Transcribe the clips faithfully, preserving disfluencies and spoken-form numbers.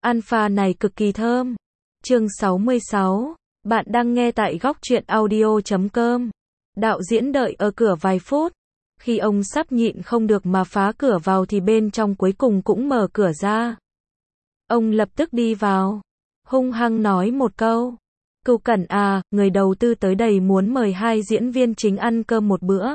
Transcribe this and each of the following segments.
Alpha này cực kỳ thơm. Chương sáu mươi sáu. Bạn đang nghe tại góc truyện audio chấm com. Đạo diễn đợi ở cửa vài phút. Khi ông sắp nhịn không được mà phá cửa vào thì bên trong cuối cùng cũng mở cửa ra. Ông lập tức đi vào, hung hăng nói một câu. Cửu Cẩn à, người đầu tư tới đây muốn mời hai diễn viên chính ăn cơm một bữa.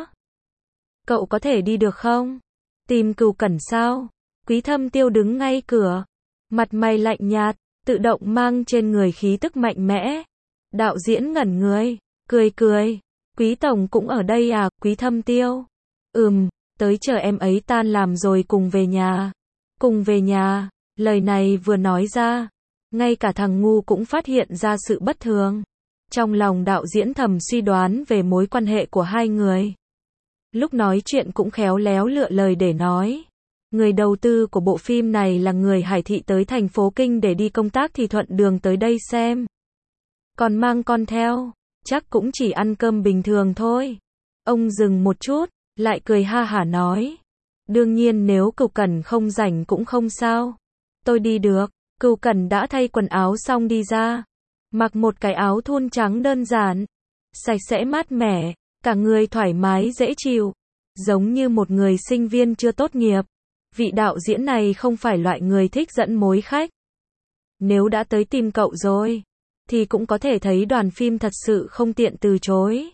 Cậu có thể đi được không? Tìm Cửu Cẩn sao? Quý Thâm Tiêu đứng ngay cửa, mặt mày lạnh nhạt, tự động mang trên người khí tức mạnh mẽ. Đạo diễn ngẩn người, cười cười. Quý Tổng cũng ở đây à, Quý Thâm Tiêu? Ừm, tới chờ em ấy tan làm rồi cùng về nhà. Cùng về nhà, lời này vừa nói ra, ngay cả thằng ngu cũng phát hiện ra sự bất thường. Trong lòng đạo diễn thầm suy đoán về mối quan hệ của hai người. Lúc nói chuyện cũng khéo léo lựa lời để nói. Người đầu tư của bộ phim này là người Hải Thị tới thành phố Kinh để đi công tác thì thuận đường tới đây xem. Còn mang con theo, chắc cũng chỉ ăn cơm bình thường thôi. Ông dừng một chút, lại cười ha hả nói. Đương nhiên nếu Cửu Cẩn không rảnh cũng không sao. Tôi đi được. Cửu Cẩn đã thay quần áo xong đi ra. Mặc một cái áo thun trắng đơn giản, sạch sẽ mát mẻ, cả người thoải mái dễ chịu. Giống như một người sinh viên chưa tốt nghiệp. Vị đạo diễn này không phải loại người thích dẫn mối khách. Nếu đã tới tìm cậu rồi, thì cũng có thể thấy đoàn phim thật sự không tiện từ chối.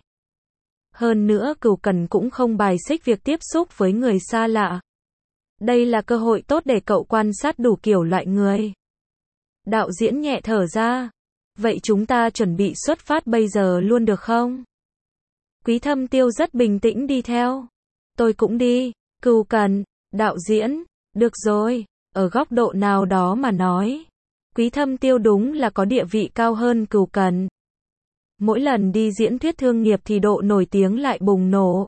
Hơn nữa Cửu Cẩn cũng không bài xích việc tiếp xúc với người xa lạ. Đây là cơ hội tốt để cậu quan sát đủ kiểu loại người. Đạo diễn nhẹ thở ra. Vậy chúng ta chuẩn bị xuất phát bây giờ luôn được không? Quý Thâm Tiêu rất bình tĩnh đi theo. Tôi cũng đi. Cửu Cẩn, đạo diễn, được rồi. Ở góc độ nào đó mà nói, Quý Thâm Tiêu đúng là có địa vị cao hơn Cửu Cẩn. Mỗi lần đi diễn thuyết thương nghiệp thì độ nổi tiếng lại bùng nổ.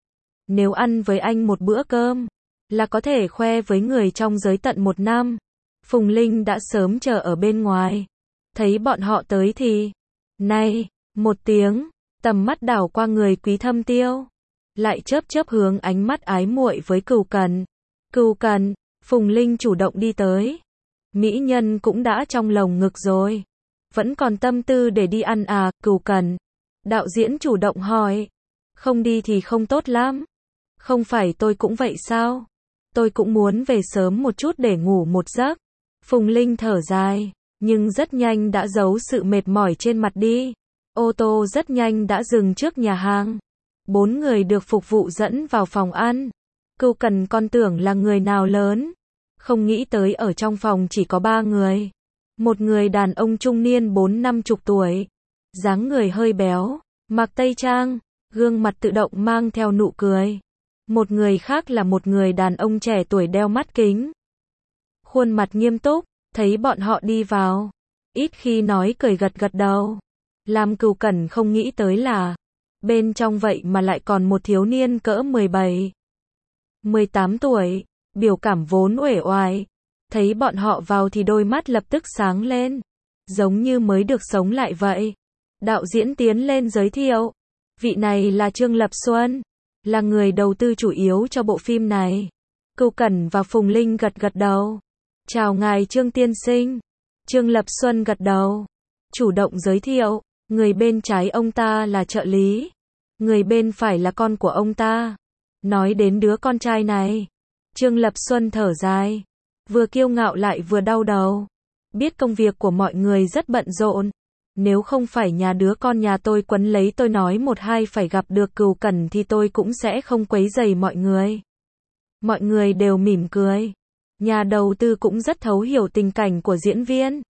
Nếu ăn với anh một bữa cơm, là có thể khoe với người trong giới tận một năm. Phùng Linh đã sớm chờ ở bên ngoài. Thấy bọn họ tới thì, này, một tiếng, tầm mắt đảo qua người Quý Thâm Tiêu. Lại chớp chớp hướng ánh mắt ái muội với Cửu Cẩn. Cửu Cẩn, Phùng Linh chủ động đi tới. Mỹ nhân cũng đã trong lồng ngực rồi. Vẫn còn tâm tư để đi ăn à, Cửu Cẩn? Đạo diễn chủ động hỏi. Không đi thì không tốt lắm. Không phải tôi cũng vậy sao? Tôi cũng muốn về sớm một chút để ngủ một giấc. Phùng Linh thở dài, nhưng rất nhanh đã giấu sự mệt mỏi trên mặt đi. Ô tô rất nhanh đã dừng trước nhà hàng. Bốn người được phục vụ dẫn vào phòng ăn. Cửu Cẩn còn tưởng là người nào lớn. Không nghĩ tới ở trong phòng chỉ có ba người. Một người đàn ông trung niên bốn năm chục tuổi. Dáng người hơi béo, mặc tây trang, gương mặt tự động mang theo nụ cười. Một người khác là một người đàn ông trẻ tuổi đeo mắt kính. Khuôn mặt nghiêm túc, thấy bọn họ đi vào. Ít khi nói cười gật gật đầu. Làm Cửu Cẩn không nghĩ tới là, bên trong vậy mà lại còn một thiếu niên cỡ mười bảy, mười tám tuổi, biểu cảm vốn uể oải. Thấy bọn họ vào thì đôi mắt lập tức sáng lên. Giống như mới được sống lại vậy. Đạo diễn tiến lên giới thiệu. Vị này là Trương Lập Xuân. Là người đầu tư chủ yếu cho bộ phim này. Cửu Cẩn và Phùng Linh gật gật đầu. Chào ngài Trương tiên sinh. Trương Lập Xuân gật đầu. Chủ động giới thiệu. Người bên trái ông ta là trợ lý. Người bên phải là con của ông ta. Nói đến đứa con trai này, Trương Lập Xuân thở dài. Vừa kiêu ngạo lại vừa đau đầu. Biết công việc của mọi người rất bận rộn. Nếu không phải nhà đứa con nhà tôi quấn lấy tôi nói một hai phải gặp được Cửu Cẩn thì tôi cũng sẽ không quấy rầy mọi người. Mọi người đều mỉm cười. Nhà đầu tư cũng rất thấu hiểu tình cảnh của diễn viên.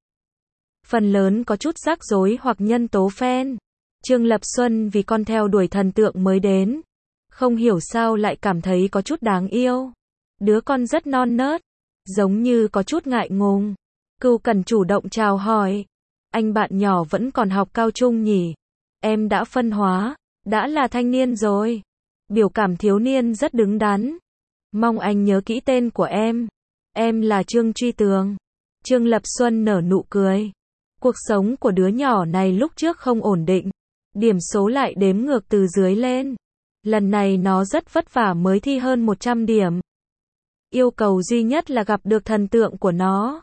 Phần lớn có chút rắc rối hoặc nhân tố fan. Trương Lập Xuân vì con theo đuổi thần tượng mới đến. Không hiểu sao lại cảm thấy có chút đáng yêu. Đứa con rất non nớt. Giống như có chút ngại ngùng. Cửu Cẩn chủ động chào hỏi. Anh bạn nhỏ vẫn còn học cao trung nhỉ? Em đã phân hóa, đã là thanh niên rồi. Biểu cảm thiếu niên rất đứng đắn. Mong anh nhớ kỹ tên của em. Em là Trương Truy Tường. Trương Lập Xuân nở nụ cười. Cuộc sống của đứa nhỏ này lúc trước không ổn định. Điểm số lại đếm ngược từ dưới lên. Lần này nó rất vất vả mới thi hơn một trăm điểm. Yêu cầu duy nhất là gặp được thần tượng của nó.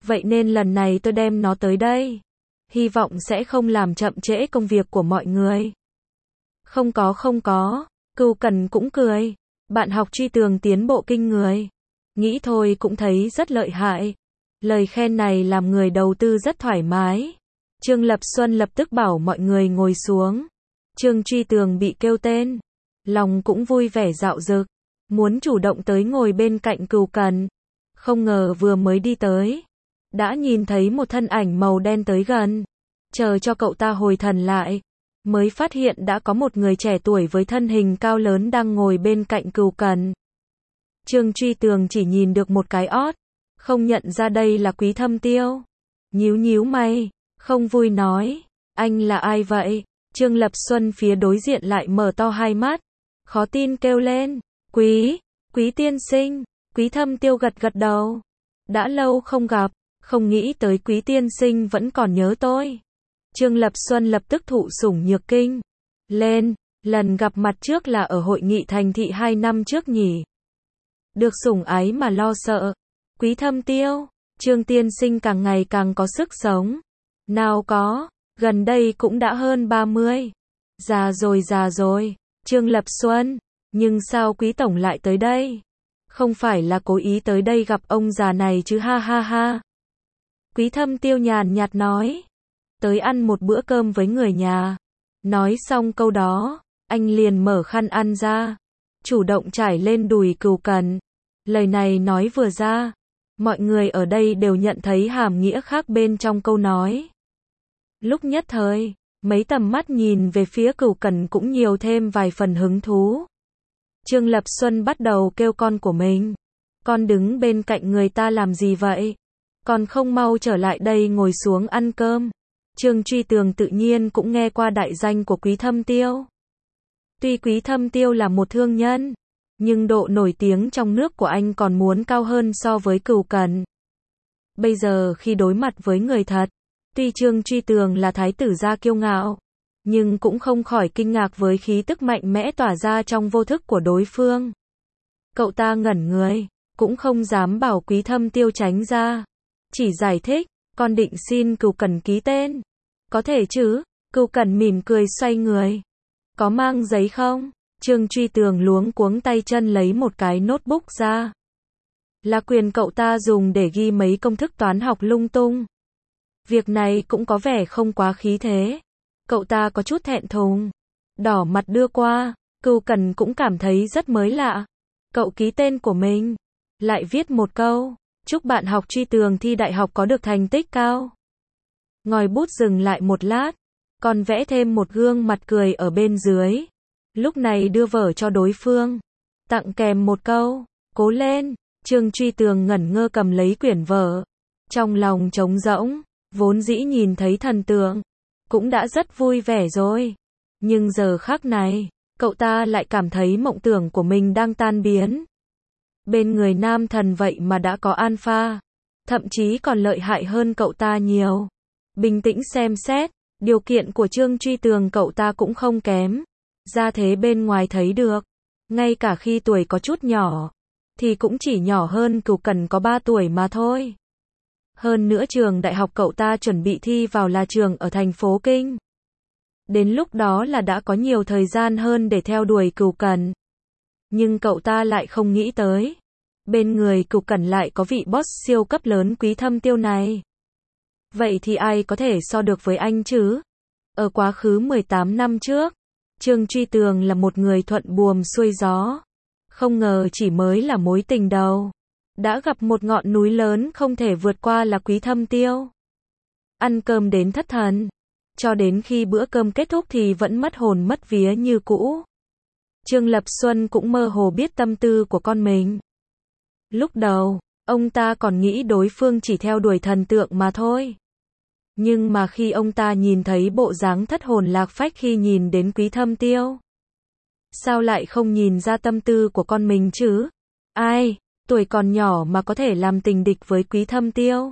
Vậy nên lần này tôi đem nó tới đây. Hy vọng sẽ không làm chậm trễ công việc của mọi người. Không có không có, Cửu Cẩn cũng cười. Bạn học Truy Tường tiến bộ kinh người. Nghĩ thôi cũng thấy rất lợi hại. Lời khen này làm người đầu tư rất thoải mái. Trương Lập Xuân lập tức bảo mọi người ngồi xuống. Trương Truy Tường bị kêu tên. Lòng cũng vui vẻ dạo dực. Muốn chủ động tới ngồi bên cạnh Cửu Cẩn. Không ngờ vừa mới đi tới. Đã nhìn thấy một thân ảnh màu đen tới gần. Chờ cho cậu ta hồi thần lại. Mới phát hiện đã có một người trẻ tuổi với thân hình cao lớn đang ngồi bên cạnh Cửu Cẩn. Trương Truy Tường chỉ nhìn được một cái ót. Không nhận ra đây là Quý Thâm Tiêu. Nhíu nhíu mày. Không vui nói. Anh là ai vậy? Trương Lập Xuân phía đối diện lại mở to hai mắt. Khó tin kêu lên. Quý, Quý tiên sinh. Quý Thâm Tiêu gật gật đầu. Đã lâu không gặp. Không nghĩ tới Quý tiên sinh vẫn còn nhớ tôi. Trương Lập Xuân lập tức thụ sủng nhược kinh. Lên, lần gặp mặt trước là ở hội nghị thành thị hai năm trước nhỉ. Được sủng ái mà lo sợ. Quý Thâm Tiêu, Trương tiên sinh càng ngày càng có sức sống. Nào có, gần đây cũng đã hơn ba mươi. Già rồi già rồi, Trương Lập Xuân, nhưng sao Quý tổng lại tới đây? Không phải là cố ý tới đây gặp ông già này chứ ha ha ha. Quý Thâm Tiêu nhàn nhạt nói. Tới ăn một bữa cơm với người nhà. Nói xong câu đó, anh liền mở khăn ăn ra. Chủ động trải lên đùi Cửu Cẩn. Lời này nói vừa ra. Mọi người ở đây đều nhận thấy hàm nghĩa khác bên trong câu nói. Lúc nhất thời, mấy tầm mắt nhìn về phía Cửu Cẩn cũng nhiều thêm vài phần hứng thú. Trương Lập Xuân bắt đầu kêu con của mình. Con đứng bên cạnh người ta làm gì vậy? Con không mau trở lại đây ngồi xuống ăn cơm. Trương Truy Tường tự nhiên cũng nghe qua đại danh của Quý Thâm Tiêu. Tuy Quý Thâm Tiêu là một thương nhân, nhưng độ nổi tiếng trong nước của anh còn muốn cao hơn so với Cửu Cẩn. Bây giờ khi đối mặt với người thật, tuy Trương Truy Tường là thái tử gia kiêu ngạo, nhưng cũng không khỏi kinh ngạc với khí tức mạnh mẽ tỏa ra trong vô thức của đối phương. Cậu ta ngẩn người, cũng không dám bảo Quý Thâm Tiêu tránh ra. Chỉ giải thích, con định xin Cửu Cẩn ký tên. Có thể chứ? Cửu Cẩn mỉm cười xoay người. Có mang giấy không? Trương Truy Tường luống cuống tay chân lấy một cái notebook ra. Là quyền cậu ta dùng để ghi mấy công thức toán học lung tung. Việc này cũng có vẻ không quá khí thế. Cậu ta có chút thẹn thùng. Đỏ mặt đưa qua. Cửu Cẩn cũng cảm thấy rất mới lạ. Cậu ký tên của mình. Lại viết một câu. Chúc bạn học Truy Tường thi đại học có được thành tích cao. Ngòi bút dừng lại một lát. Còn vẽ thêm một gương mặt cười ở bên dưới. Lúc này đưa vở cho đối phương. Tặng kèm một câu. Cố lên. Trương Truy Tường ngẩn ngơ cầm lấy quyển vở. Trong lòng trống rỗng. Vốn dĩ nhìn thấy thần tượng. Cũng đã rất vui vẻ rồi. Nhưng giờ khắc này. Cậu ta lại cảm thấy mộng tưởng của mình đang tan biến. Bên người nam thần vậy mà đã có alpha. Thậm chí còn lợi hại hơn cậu ta nhiều. Bình tĩnh xem xét. Điều kiện của Trương Truy Tường cậu ta cũng không kém. Ra thế bên ngoài thấy được. Ngay cả khi tuổi có chút nhỏ. Thì cũng chỉ nhỏ hơn Cửu Cẩn có ba tuổi mà thôi. Hơn nữa trường đại học cậu ta chuẩn bị thi vào là trường ở thành phố Kinh. Đến lúc đó là đã có nhiều thời gian hơn để theo đuổi Cửu Cẩn. Nhưng cậu ta lại không nghĩ tới. Bên người Cửu Cẩn lại có vị boss siêu cấp lớn Quý Thâm Tiêu này. Vậy thì ai có thể so được với anh chứ? Ở quá khứ mười tám năm trước, Trương Truy Tường là một người thuận buồm xuôi gió. Không ngờ chỉ mới là mối tình đầu. Đã gặp một ngọn núi lớn không thể vượt qua là Quý Thâm Tiêu. Ăn cơm đến thất thần. Cho đến khi bữa cơm kết thúc thì vẫn mất hồn mất vía như cũ. Trương Lập Xuân cũng mơ hồ biết tâm tư của con mình. Lúc đầu, ông ta còn nghĩ đối phương chỉ theo đuổi thần tượng mà thôi. Nhưng mà khi ông ta nhìn thấy bộ dáng thất hồn lạc phách khi nhìn đến Quý Thâm Tiêu. Sao lại không nhìn ra tâm tư của con mình chứ? Ai, tuổi còn nhỏ mà có thể làm tình địch với Quý Thâm Tiêu.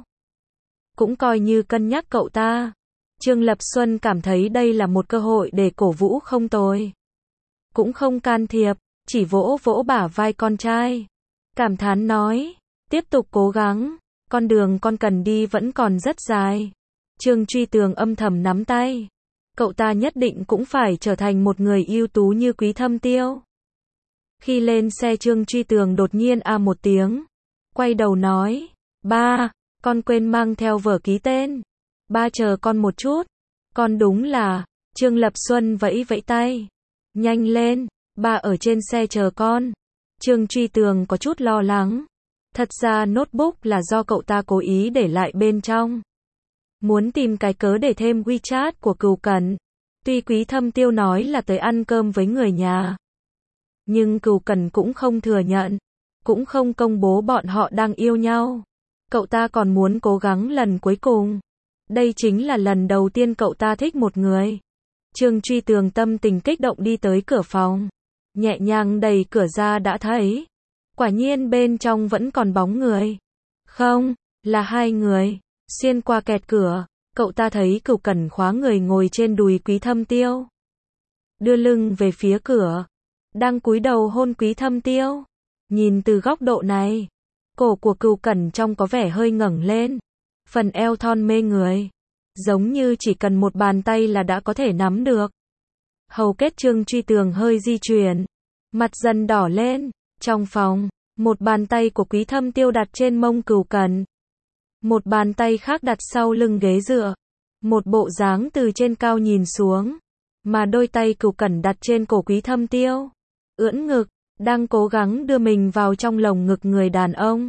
Cũng coi như cân nhắc cậu ta. Trương Lập Xuân cảm thấy đây là một cơ hội để cổ vũ không tồi. Cũng không can thiệp, chỉ vỗ vỗ bả vai con trai. Cảm thán nói, tiếp tục cố gắng, con đường con cần đi vẫn còn rất dài. Trương Truy Tường âm thầm nắm tay. Cậu ta nhất định cũng phải trở thành một người ưu tú như Quý Thâm Tiêu. Khi lên xe Trương Truy Tường đột nhiên a một tiếng. Quay đầu nói, ba, con quên mang theo vở ký tên. Ba chờ con một chút. Con đúng là, Trương Lập Xuân vẫy vẫy tay. Nhanh lên, ba ở trên xe chờ con. Trương Truy Tường có chút lo lắng. Thật ra notebook là do cậu ta cố ý để lại bên trong. Muốn tìm cái cớ để thêm WeChat của Cửu Cẩn. Tuy Quý Thâm Tiêu nói là tới ăn cơm với người nhà. Nhưng Cửu Cẩn cũng không thừa nhận. Cũng không công bố bọn họ đang yêu nhau. Cậu ta còn muốn cố gắng lần cuối cùng. Đây chính là lần đầu tiên cậu ta thích một người. Trương Truy Tường tâm tình kích động đi tới cửa phòng. Nhẹ nhàng đẩy cửa ra đã thấy. Quả nhiên bên trong vẫn còn bóng người. Không, là hai người. Xuyên qua kẹt cửa, cậu ta thấy Cửu Cẩn khóa người ngồi trên đùi Quý Thâm Tiêu. Đưa lưng về phía cửa. Đang cúi đầu hôn Quý Thâm Tiêu. Nhìn từ góc độ này, cổ của Cửu Cẩn trông có vẻ hơi ngẩng lên. Phần eo thon mê người. Giống như chỉ cần một bàn tay là đã có thể nắm được. Hầu kết Trương Truy Tường hơi di chuyển. Mặt dần đỏ lên. Trong phòng, một bàn tay của Quý Thâm Tiêu đặt trên mông Cửu Cẩn. Một bàn tay khác đặt sau lưng ghế dựa. Một bộ dáng từ trên cao nhìn xuống. Mà đôi tay Cửu Cẩn đặt trên cổ Quý Thâm Tiêu. Ưỡn ngực, đang cố gắng đưa mình vào trong lồng ngực người đàn ông.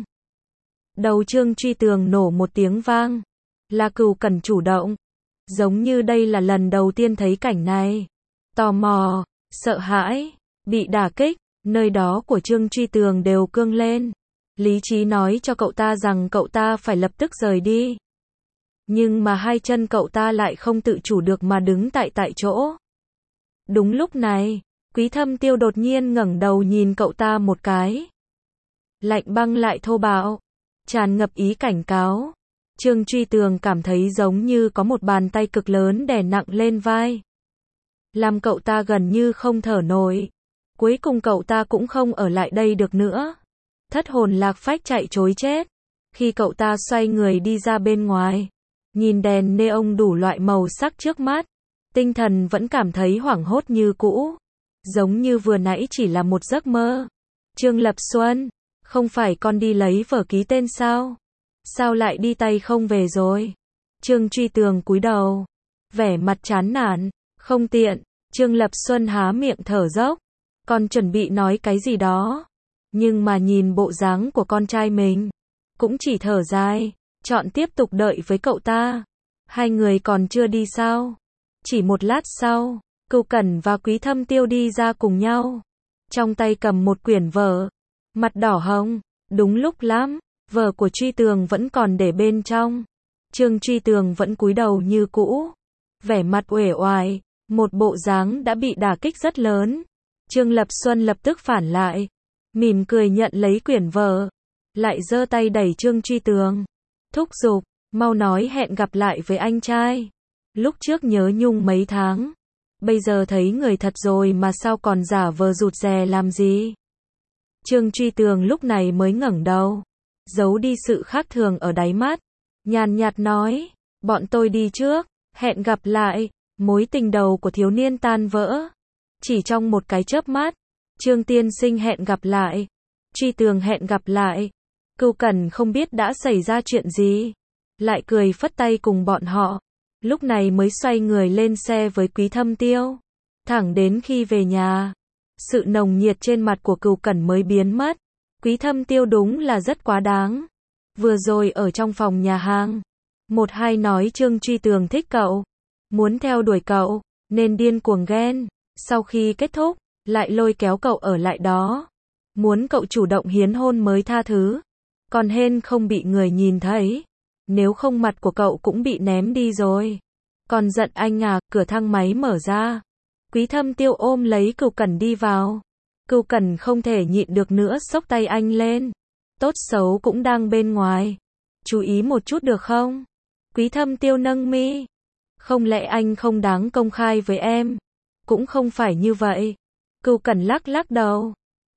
Đầu Trương Truy Tường nổ một tiếng vang. Là Cửu Cẩn chủ động. Giống như đây là lần đầu tiên thấy cảnh này. Tò mò, sợ hãi, bị đả kích, nơi đó của Trương Truy Tường đều cương lên. Lý trí nói cho cậu ta rằng cậu ta phải lập tức rời đi. Nhưng mà hai chân cậu ta lại không tự chủ được mà đứng tại tại chỗ. Đúng lúc này, Quý Thâm Tiêu đột nhiên ngẩng đầu nhìn cậu ta một cái. Lạnh băng lại thô bạo, tràn ngập ý cảnh cáo. Trương Truy Tường cảm thấy giống như có một bàn tay cực lớn đè nặng lên vai. Làm cậu ta gần như không thở nổi. Cuối cùng cậu ta cũng không ở lại đây được nữa. Thất hồn lạc phách chạy trối chết. Khi cậu ta xoay người đi ra bên ngoài, nhìn đèn neon đủ loại màu sắc trước mắt, tinh thần vẫn cảm thấy hoảng hốt như cũ. Giống như vừa nãy chỉ là một giấc mơ. Trương Lập Xuân, không phải con đi lấy vở ký tên sao? Sao lại đi tay không về rồi? Trương Truy Tường cúi đầu, vẻ mặt chán nản, không tiện. Trương Lập Xuân há miệng thở dốc, còn chuẩn bị nói cái gì đó. Nhưng mà nhìn bộ dáng của con trai mình, cũng chỉ thở dài, chọn tiếp tục đợi với cậu ta. Hai người còn chưa đi sao? Chỉ một lát sau, Cửu Cẩn và Quý Thâm Tiêu đi ra cùng nhau. Trong tay cầm một quyển vở, mặt đỏ hồng, đúng lúc lắm, vở của Truy Tường vẫn còn để bên trong. Trương Truy Tường vẫn cúi đầu như cũ, vẻ mặt uể oải, một bộ dáng đã bị đả kích rất lớn. Trương Lập Xuân lập tức phản lại, mỉm cười nhận lấy quyển vở, lại giơ tay đẩy Trương Truy Tường, thúc giục, mau nói hẹn gặp lại với anh trai. Lúc trước nhớ nhung mấy tháng, bây giờ thấy người thật rồi mà sao còn giả vờ rụt rè làm gì? Trương Truy Tường lúc này mới ngẩng đầu, giấu đi sự khác thường ở đáy mắt, nhàn nhạt nói, bọn tôi đi trước, hẹn gặp lại. Mối tình đầu của thiếu niên tan vỡ. Chỉ trong một cái chớp mắt, Trương tiên sinh hẹn gặp lại, Truy Tường hẹn gặp lại. Cửu Cẩn không biết đã xảy ra chuyện gì, lại cười phất tay cùng bọn họ. Lúc này mới xoay người lên xe với Quý Thâm Tiêu. Thẳng đến khi về nhà, sự nồng nhiệt trên mặt của Cửu Cẩn mới biến mất. Quý Thâm Tiêu đúng là rất quá đáng. Vừa rồi ở trong phòng nhà hàng, một hai nói Trương Truy Tường thích cậu, muốn theo đuổi cậu, nên điên cuồng ghen. Sau khi kết thúc, lại lôi kéo cậu ở lại đó, muốn cậu chủ động hiến hôn mới tha thứ. Còn hên không bị người nhìn thấy, nếu không mặt của cậu cũng bị ném đi rồi. Còn giận anh à? Cửa thang máy mở ra, Quý Thâm Tiêu ôm lấy Cửu Cẩn đi vào. Cửu Cẩn không thể nhịn được nữa xốc tay anh lên. Tốt xấu cũng đang bên ngoài, chú ý một chút được không? Quý Thâm Tiêu nâng mi. Không lẽ anh không đáng công khai với em? Cũng không phải như vậy. Cửu Cẩn lắc lắc đầu.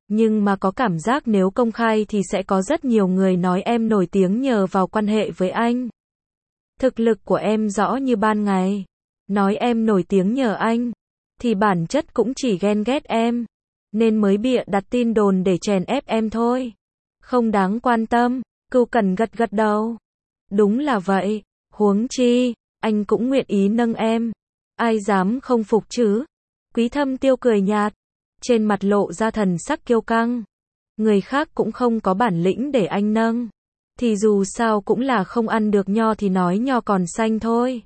Nhưng mà có cảm giác nếu công khai thì sẽ có rất nhiều người nói em nổi tiếng nhờ vào quan hệ với anh. Thực lực của em rõ như ban ngày. Nói em nổi tiếng nhờ anh, thì bản chất cũng chỉ ghen ghét em. Nên mới bịa đặt tin đồn để chèn ép em thôi. Không đáng quan tâm. Cưu Cẩn gật gật đầu. Đúng là vậy. Huống chi, anh cũng nguyện ý nâng em. Ai dám không phục chứ? Quý Thâm Tiêu cười nhạt. Trên mặt lộ ra thần sắc kiêu căng. Người khác cũng không có bản lĩnh để anh nâng. Thì dù sao cũng là không ăn được nho thì nói nho còn xanh thôi.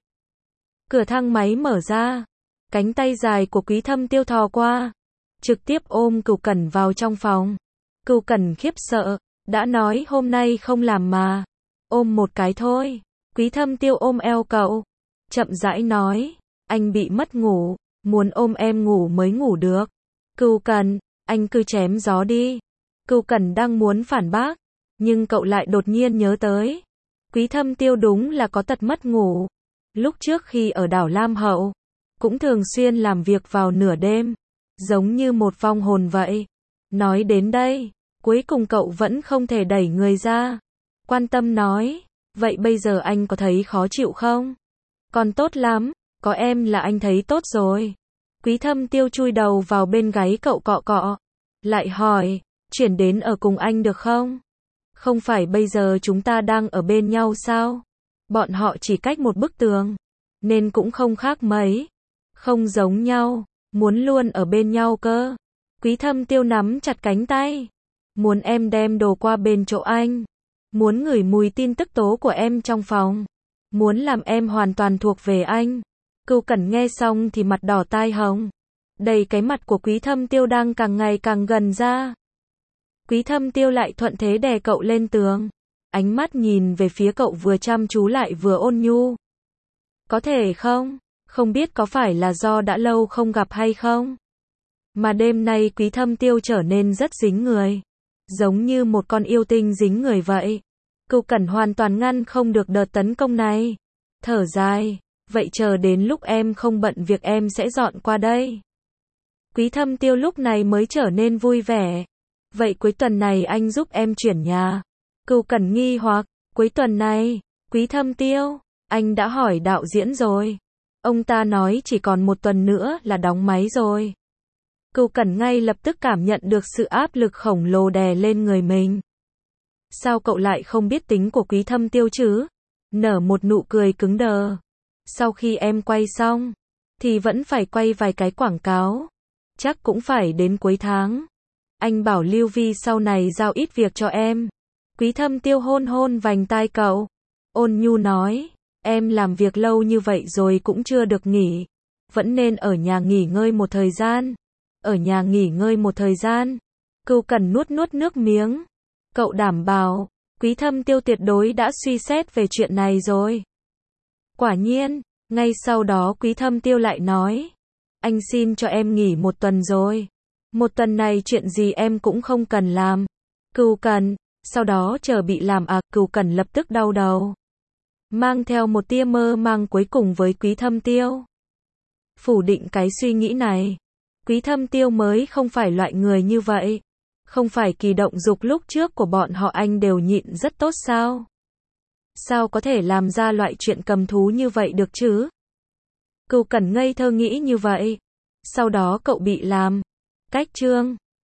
Cửa thang máy mở ra. Cánh tay dài của Quý Thâm Tiêu thò qua. Trực tiếp ôm Cưu Cẩn vào trong phòng. Cưu Cẩn khiếp sợ. Đã nói hôm nay không làm mà. Ôm một cái thôi. Quý Thâm Tiêu ôm eo cậu. Chậm rãi nói. Anh bị mất ngủ. Muốn ôm em ngủ mới ngủ được. Cưu Cẩn, anh cứ chém gió đi. Cưu Cẩn đang muốn phản bác. Nhưng cậu lại đột nhiên nhớ tới. Quý Thâm Tiêu đúng là có tật mất ngủ. Lúc trước khi ở đảo Lam Hậu. Cũng thường xuyên làm việc vào nửa đêm. Giống như một vong hồn vậy. Nói đến đây. Cuối cùng cậu vẫn không thể đẩy người ra. Quan tâm nói. Vậy bây giờ anh có thấy khó chịu không? Còn tốt lắm. Có em là anh thấy tốt rồi. Quý Thâm Tiêu chui đầu vào bên gáy cậu cọ cọ. Lại hỏi. Chuyển đến ở cùng anh được không? Không phải bây giờ chúng ta đang ở bên nhau sao? Bọn họ chỉ cách một bức tường. Nên cũng không khác mấy. Không giống nhau. Muốn luôn ở bên nhau cơ. Quý Thâm Tiêu nắm chặt cánh tay. Muốn em đem đồ qua bên chỗ anh. Muốn ngửi mùi tin tức tố của em trong phòng. Muốn làm em hoàn toàn thuộc về anh. Cưu Cẩn nghe xong thì mặt đỏ tai hồng. Đầy cái mặt của Quý Thâm Tiêu đang càng ngày càng gần ra. Quý Thâm Tiêu lại thuận thế đè cậu lên tường. Ánh mắt nhìn về phía cậu vừa chăm chú lại vừa ôn nhu. Có thể không? Không biết có phải là do đã lâu không gặp hay không? Mà đêm nay Quý Thâm Tiêu trở nên rất dính người. Giống như một con yêu tinh dính người vậy. Cưu Cẩn hoàn toàn ngăn không được đợt tấn công này. Thở dài. Vậy chờ đến lúc em không bận việc em sẽ dọn qua đây. Quý Thâm Tiêu lúc này mới trở nên vui vẻ. Vậy cuối tuần này anh giúp em chuyển nhà. Cưu Cẩn nghi hoặc. Cuối tuần này, Quý Thâm Tiêu, anh đã hỏi đạo diễn rồi. Ông ta nói chỉ còn một tuần nữa là đóng máy rồi. Cưu Cẩn ngay lập tức cảm nhận được sự áp lực khổng lồ đè lên người mình. Sao cậu lại không biết tính của Quý Thâm Tiêu chứ? Nở một nụ cười cứng đờ. Sau khi em quay xong, thì vẫn phải quay vài cái quảng cáo. Chắc cũng phải đến cuối tháng. Anh bảo Lưu Vi sau này giao ít việc cho em. Quý Thâm Tiêu hôn hôn vành tai cậu. Ôn nhu nói, em làm việc lâu như vậy rồi cũng chưa được nghỉ. Vẫn nên ở nhà nghỉ ngơi một thời gian. Ở nhà nghỉ ngơi một thời gian. Cưu Cẩn nuốt nuốt nước miếng. Cậu đảm bảo, Quý Thâm Tiêu tuyệt đối đã suy xét về chuyện này rồi. Quả nhiên, ngay sau đó Quý Thâm Tiêu lại nói. Anh xin cho em nghỉ một tuần rồi. Một tuần này chuyện gì em cũng không cần làm. Cưu Cẩn, sau đó chờ bị làm à? Cưu Cẩn lập tức đau đầu. Mang theo một tia mơ mang cuối cùng với Quý Thâm Tiêu. Phủ định cái suy nghĩ này. Quý Thâm Tiêu mới không phải loại người như vậy. Không phải kỳ động dục lúc trước của bọn họ anh đều nhịn rất tốt sao? Sao có thể làm ra loại chuyện cầm thú như vậy được chứ? Cưu Cẩn ngây thơ nghĩ như vậy. Sau đó cậu bị làm. Cách chương